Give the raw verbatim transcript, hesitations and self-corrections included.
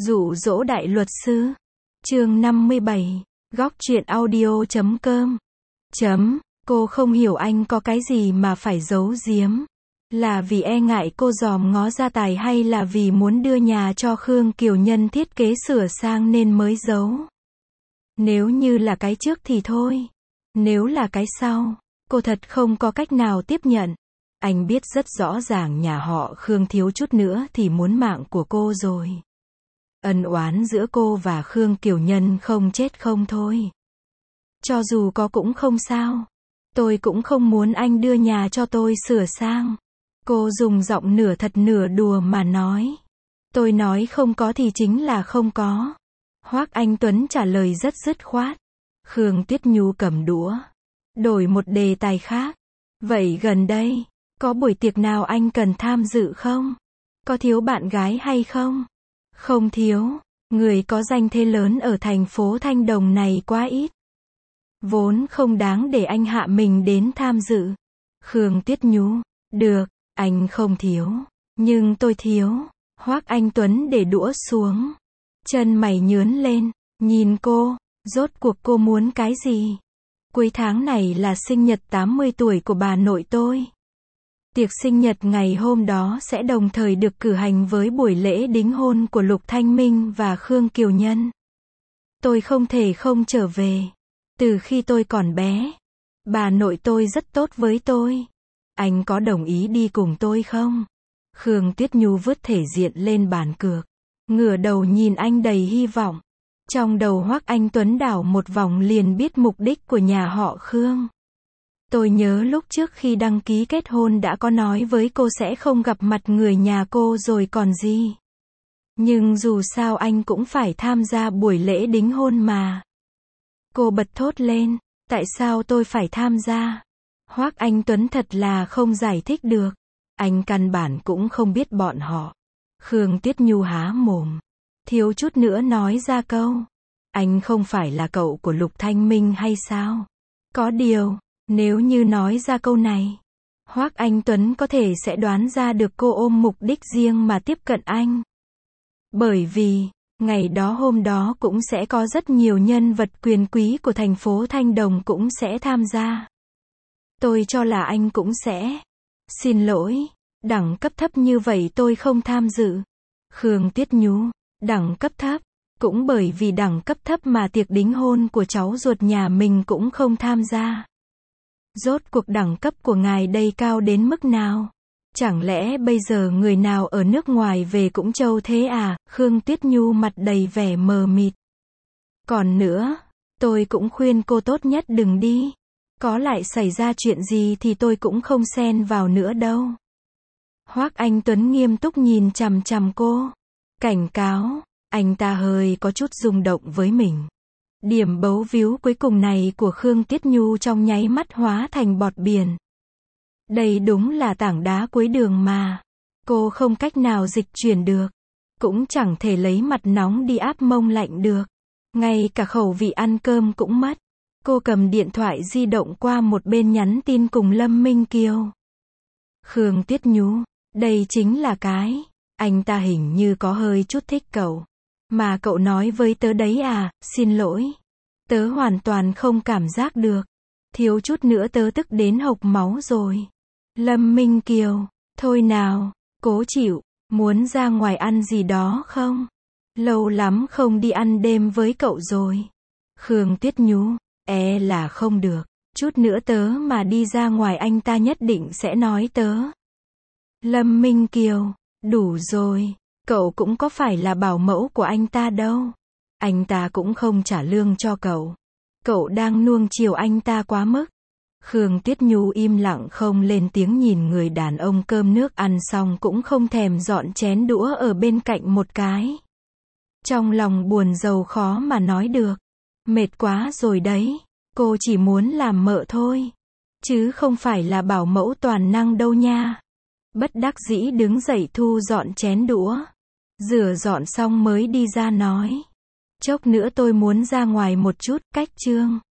Dụ dỗ đại luật sư. Chương năm mươi bảy. Góc truyện audio chấm com. Chấm. Cô không hiểu anh có cái gì mà phải giấu giếm. Là vì e ngại cô dòm ngó gia tài hay là vì muốn đưa nhà cho Khương Kiều Nhân thiết kế sửa sang nên mới giấu? Nếu như là cái trước thì thôi. Nếu là cái sau, cô thật không có cách nào tiếp nhận. Anh biết rất rõ ràng nhà họ Khương thiếu chút nữa thì muốn mạng của cô rồi. Ân oán giữa cô và Khương Kiều Nhân không chết không thôi. Cho dù có cũng không sao. Tôi cũng không muốn anh đưa nhà cho tôi sửa sang. Cô dùng giọng nửa thật nửa đùa mà nói. Tôi nói không có thì chính là không có. Hoắc Anh Tuấn trả lời rất dứt khoát. Khương Tuyết Nhu cầm đũa. Đổi một đề tài khác. Vậy gần đây, có buổi tiệc nào anh cần tham dự không? Có thiếu bạn gái hay không? Không thiếu. Người có danh thế lớn ở thành phố Thanh Đồng này quá ít. Vốn không đáng để anh hạ mình đến tham dự. Khương Tuyết Nhu. Được, anh không thiếu. Nhưng tôi thiếu. Hoắc Anh Tuấn để đũa xuống. Chân mày nhướn lên. Nhìn cô. Rốt cuộc cô muốn cái gì? Cuối tháng này là sinh nhật tám mươi tuổi của bà nội tôi. Tiệc sinh nhật ngày hôm đó sẽ đồng thời được cử hành với buổi lễ đính hôn của Lục Thanh Minh và Khương Kiều Nhân. Tôi không thể không trở về. Từ khi tôi còn bé, bà nội tôi rất tốt với tôi. Anh có đồng ý đi cùng tôi không? Khương Tuyết Nhu vứt thể diện lên bàn cược. Ngửa đầu nhìn anh đầy hy vọng. Trong đầu Hoắc Anh Tuấn đảo một vòng liền biết mục đích của nhà họ Khương. Tôi nhớ lúc trước khi đăng ký kết hôn đã có nói với cô sẽ không gặp mặt người nhà cô rồi còn gì. Nhưng dù sao anh cũng phải tham gia buổi lễ đính hôn mà. Cô bật thốt lên, tại sao tôi phải tham gia? Hoắc Anh Tuấn thật là không giải thích được. Anh căn bản cũng không biết bọn họ. Khương Tuyết Nhu há mồm. Thiếu chút nữa nói ra câu. Anh không phải là cậu của Lục Thanh Minh hay sao? Có điều, nếu như nói ra câu này, Hoắc Anh Tuấn có thể sẽ đoán ra được cô ôm mục đích riêng mà tiếp cận anh. Bởi vì, ngày đó hôm đó cũng sẽ có rất nhiều nhân vật quyền quý của thành phố Thanh Đồng cũng sẽ tham gia. Tôi cho là anh cũng sẽ. Xin lỗi, đẳng cấp thấp như vậy tôi không tham dự. Khương Tuyết Nhu, đẳng cấp thấp. Cũng bởi vì đẳng cấp thấp mà tiệc đính hôn của cháu ruột nhà mình cũng không tham gia. Rốt cuộc đẳng cấp của ngài đây cao đến mức nào? Chẳng lẽ bây giờ người nào ở nước ngoài về cũng trâu thế à? Khương Tuyết Nhu mặt đầy vẻ mờ mịt. Còn nữa, tôi cũng khuyên cô tốt nhất đừng đi. Có lại xảy ra chuyện gì thì tôi cũng không xen vào nữa đâu. Hoắc Anh Tuấn nghiêm túc nhìn chằm chằm cô. Cảnh cáo. Anh ta hơi có chút rung động với mình. Điểm bấu víu cuối cùng này của Khương Tuyết Nhu trong nháy mắt hóa thành bọt biển. Đây đúng là tảng đá cuối đường mà. Cô không cách nào dịch chuyển được. Cũng chẳng thể lấy mặt nóng đi áp mông lạnh được. Ngay cả khẩu vị ăn cơm cũng mất. Cô cầm điện thoại di động qua một bên nhắn tin cùng Lâm Minh Kiều. Khương Tuyết Nhu, đây chính là cái. Anh ta hình như có hơi chút thích cậu. Mà cậu nói với tớ đấy à, xin lỗi. Tớ hoàn toàn không cảm giác được. Thiếu chút nữa tớ tức đến hộc máu rồi. Lâm Minh Kiều, thôi nào, cố chịu, muốn ra ngoài ăn gì đó không? Lâu lắm không đi ăn đêm với cậu rồi. Khương Tuyết Nhu, e là không được. Chút nữa tớ mà đi ra ngoài anh ta nhất định sẽ nói tớ. Lâm Minh Kiều, đủ rồi. Cậu cũng có phải là bảo mẫu của anh ta đâu. Anh ta cũng không trả lương cho cậu. Cậu đang nuông chiều anh ta quá mức. Khương Tuyết Nhu im lặng không lên tiếng nhìn người đàn ông cơm nước ăn xong cũng không thèm dọn chén đũa ở bên cạnh một cái. Trong lòng buồn rầu khó mà nói được. Mệt quá rồi đấy. Cô chỉ muốn làm mợ thôi. Chứ không phải là bảo mẫu toàn năng đâu nha. Bất đắc dĩ đứng dậy thu dọn chén đũa. Rửa dọn xong mới đi ra nói. Chốc nữa tôi muốn ra ngoài một chút, cách chương.